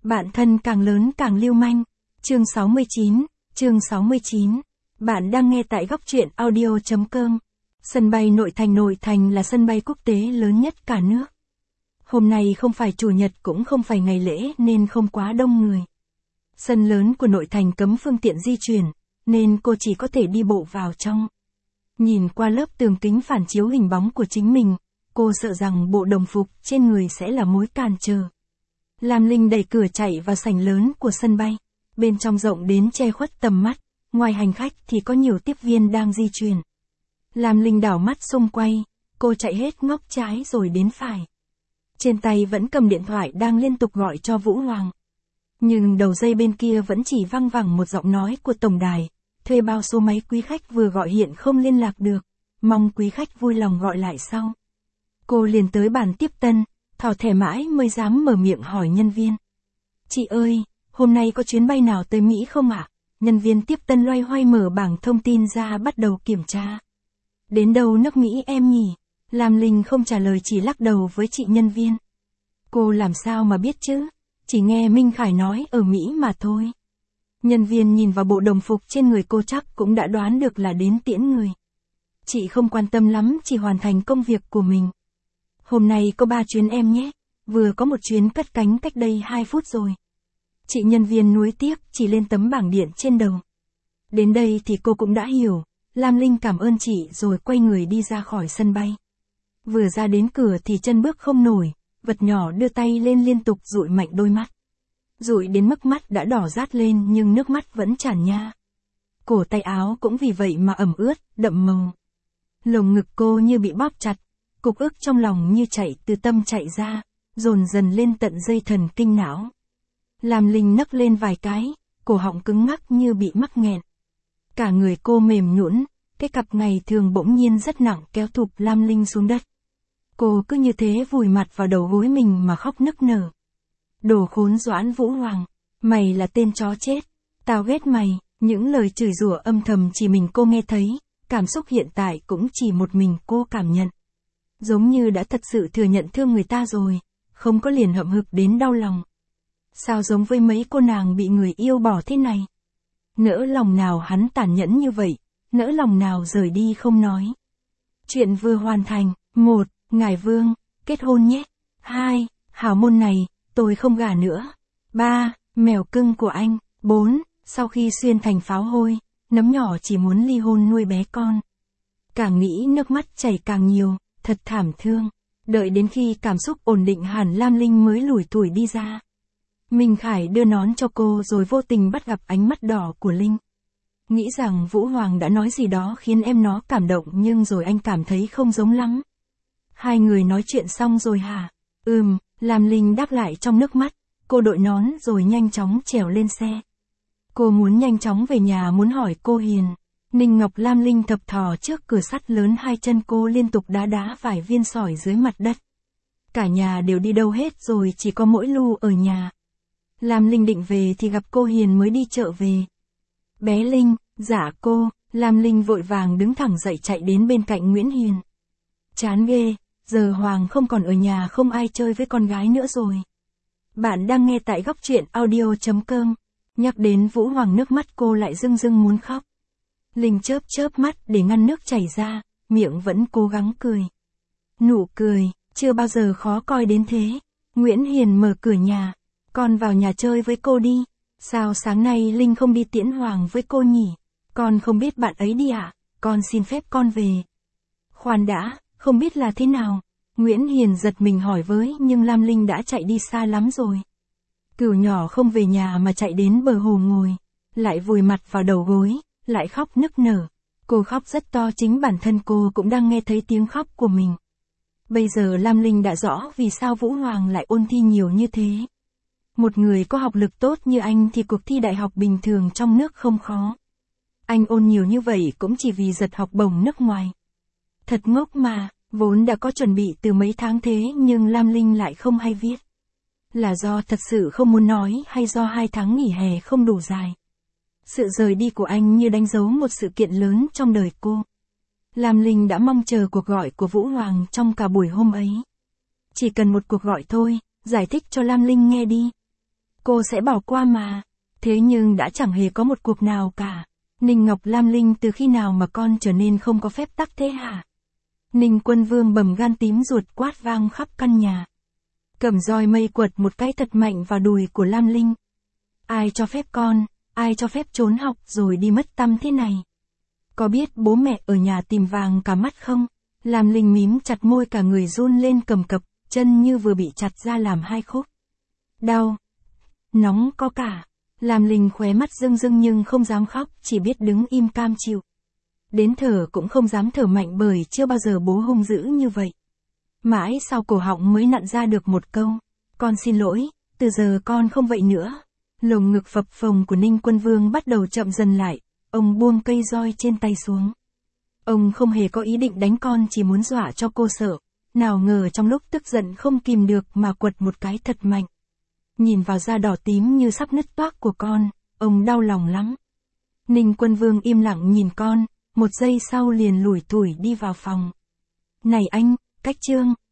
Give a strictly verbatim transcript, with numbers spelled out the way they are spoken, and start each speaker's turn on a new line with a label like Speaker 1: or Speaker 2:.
Speaker 1: Bạn thân càng lớn càng lưu manh. Chương sáu mươi chín, chương sáu mươi chín. Bạn đang nghe tại góc truyện audio chấm com. Sân bay Nội Thành Nội Thành là sân bay quốc tế lớn nhất cả nước. Hôm nay không phải chủ nhật cũng không phải ngày lễ nên không quá đông người. Sân lớn của Nội Thành cấm phương tiện di chuyển, nên cô chỉ có thể đi bộ vào trong. Nhìn qua lớp tường kính phản chiếu hình bóng của chính mình, cô sợ rằng bộ đồng phục trên người sẽ là mối cản trở. Lam Linh đẩy cửa chạy vào sảnh lớn của sân bay. Bên trong rộng đến che khuất tầm mắt, ngoài hành khách thì có nhiều tiếp viên đang di chuyển. Lam Linh đảo mắt xung quay, cô chạy hết ngóc trái rồi đến phải. Trên tay vẫn cầm điện thoại đang liên tục gọi cho Vũ Hoàng. Nhưng đầu dây bên kia vẫn chỉ văng vẳng một giọng nói của tổng đài, thuê bao số máy quý khách vừa gọi hiện không liên lạc được, mong quý khách vui lòng gọi lại sau. Cô liền tới bàn tiếp tân, thò thẻ mãi mới dám mở miệng hỏi nhân viên. Chị ơi, hôm nay có chuyến bay nào tới Mỹ không ạ? À? Nhân viên tiếp tân loay hoay mở bảng thông tin ra bắt đầu kiểm tra. Đến đâu nước Mỹ em nhỉ? Lam Linh không trả lời chỉ lắc đầu với chị nhân viên. Cô làm sao mà biết chứ? Chỉ nghe Minh Khải nói ở Mỹ mà thôi. Nhân viên nhìn vào bộ đồng phục trên người cô chắc cũng đã đoán được là đến tiễn người. Chị không quan tâm lắm, chỉ hoàn thành công việc của mình. Hôm nay có ba chuyến em nhé, vừa có một chuyến cất cánh cách đây hai phút rồi. Chị nhân viên nuối tiếc chỉ lên tấm bảng điện trên đầu. Đến đây thì cô cũng đã hiểu, Lam Linh cảm ơn chị rồi quay người đi ra khỏi sân bay. Vừa ra đến cửa thì chân bước không nổi, vật nhỏ đưa tay lên liên tục dụi mạnh đôi mắt. Dụi đến mức mắt đã đỏ rát lên nhưng nước mắt vẫn tràn nha. Cổ tay áo cũng vì vậy mà ẩm ướt, đậm màu. Lồng ngực cô như bị bóp chặt, cục ức trong lòng như chạy từ tâm chạy ra, dồn dần lên tận dây thần kinh não. Lam Linh nấc lên vài cái, cổ họng cứng ngắc như bị mắc nghẹn. Cả người cô mềm nhũn, cái cặp ngày thường bỗng nhiên rất nặng kéo thụp Lam Linh xuống đất. Cô cứ như thế vùi mặt vào đầu gối mình mà khóc nức nở. Đồ khốn Doãn Vũ Hoàng, mày là tên chó chết, tao ghét mày, những lời chửi rủa âm thầm chỉ mình cô nghe thấy, cảm xúc hiện tại cũng chỉ một mình cô cảm nhận. Giống như đã thật sự thừa nhận thương người ta rồi, không có liền hậm hực đến đau lòng. Sao giống với mấy cô nàng bị người yêu bỏ thế này? Nỡ lòng nào hắn tàn nhẫn như vậy, nỡ lòng nào rời đi không nói. Chuyện vừa hoàn thành. Một. Ngài Vương, kết hôn nhé. Hai. Hảo môn này, tôi không gả nữa. Ba. Mèo cưng của anh. Bốn. Sau khi xuyên thành pháo hôi, nấm nhỏ chỉ muốn ly hôn nuôi bé con. Càng nghĩ nước mắt chảy càng nhiều, thật thảm thương. Đợi đến khi cảm xúc ổn định hẳn Lam Linh mới lủi thủi đi ra. Minh Khải đưa nón cho cô rồi vô tình bắt gặp ánh mắt đỏ của Linh. Nghĩ rằng Vũ Hoàng đã nói gì đó khiến em nó cảm động nhưng rồi anh cảm thấy không giống lắm. Hai người nói chuyện xong rồi hả? Ừm, Lam Linh đáp lại trong nước mắt. Cô đội nón rồi nhanh chóng trèo lên xe. Cô muốn nhanh chóng về nhà muốn hỏi cô Hiền. Ninh Ngọc Lam Linh thập thò trước cửa sắt lớn, hai chân cô liên tục đá đá vài viên sỏi dưới mặt đất. Cả nhà đều đi đâu hết rồi, chỉ có mỗi Lu ở nhà. Lam Linh định về thì gặp cô Hiền mới đi chợ về. Bé Linh, dạ cô, Lam Linh vội vàng đứng thẳng dậy chạy đến bên cạnh Nguyễn Hiền. Chán ghê, giờ Hoàng không còn ở nhà, không ai chơi với con gái nữa rồi. Bạn đang nghe tại góc truyện audio chấm com. Nhắc đến Vũ Hoàng nước mắt cô lại rưng rưng muốn khóc. Linh chớp chớp mắt để ngăn nước chảy ra, miệng vẫn cố gắng cười. Nụ cười, chưa bao giờ khó coi đến thế. Nguyễn Hiền mở cửa nhà. Con vào nhà chơi với cô đi. Sao sáng nay Linh không đi tiễn Hoàng với cô nhỉ? Con không biết bạn ấy đi ạ, à? Con xin phép con về. Khoan đã, không biết là thế nào? Nguyễn Hiền giật mình hỏi với nhưng Lam Linh đã chạy đi xa lắm rồi. Cừu nhỏ không về nhà mà chạy đến bờ hồ ngồi, lại vùi mặt vào đầu gối, lại khóc nức nở. Cô khóc rất to, chính bản thân cô cũng đang nghe thấy tiếng khóc của mình. Bây giờ Lam Linh đã rõ vì sao Vũ Hoàng lại ôn thi nhiều như thế. Một người có học lực tốt như anh thì cuộc thi đại học bình thường trong nước không khó. Anh ôn nhiều như vậy cũng chỉ vì giật học bổng nước ngoài. Thật ngốc mà, vốn đã có chuẩn bị từ mấy tháng thế nhưng Lam Linh lại không hay viết. Là do thật sự không muốn nói hay do hai tháng nghỉ hè không đủ dài? Sự rời đi của anh như đánh dấu một sự kiện lớn trong đời cô. Lam Linh đã mong chờ cuộc gọi của Vũ Hoàng trong cả buổi hôm ấy. Chỉ cần một cuộc gọi thôi, giải thích cho Lam Linh nghe đi. cô sẽ bỏ qua mà. Thế nhưng đã chẳng hề có một cuộc nào cả. Ninh Ngọc Lam Linh, từ khi nào mà con trở nên không có phép tắc thế hả? Ninh Quân Vương bầm gan tím ruột quát vang khắp căn nhà. Cầm roi mây quật một cái thật mạnh vào đùi của Lam Linh. Ai cho phép con, ai cho phép trốn học rồi đi mất tăm thế này? Có biết bố mẹ ở nhà tìm vàng cả mắt không? Lam Linh mím chặt môi, cả người run lên cầm cập, chân như vừa bị chặt ra làm hai khúc. Đau, nóng có cả. Lam Linh khóe mắt rưng rưng nhưng không dám khóc, chỉ biết đứng im cam chịu. Đến thở cũng không dám thở mạnh bởi chưa bao giờ bố hung dữ như vậy. Mãi sau cổ họng mới nặn ra được một câu. Con xin lỗi, từ giờ con không vậy nữa. Lồng ngực phập phồng của Ninh Quân Vương bắt đầu chậm dần lại, ông buông cây roi trên tay xuống. Ông không hề có ý định đánh con, chỉ muốn dọa cho cô sợ. Nào ngờ trong lúc tức giận không kìm được mà quật một cái thật mạnh. Nhìn vào da đỏ tím như sắp nứt toác của con, ông đau lòng lắm. Ninh Quân Vương im lặng nhìn con, một giây sau liền lủi thủi đi vào phòng. Này anh, Cách Trương,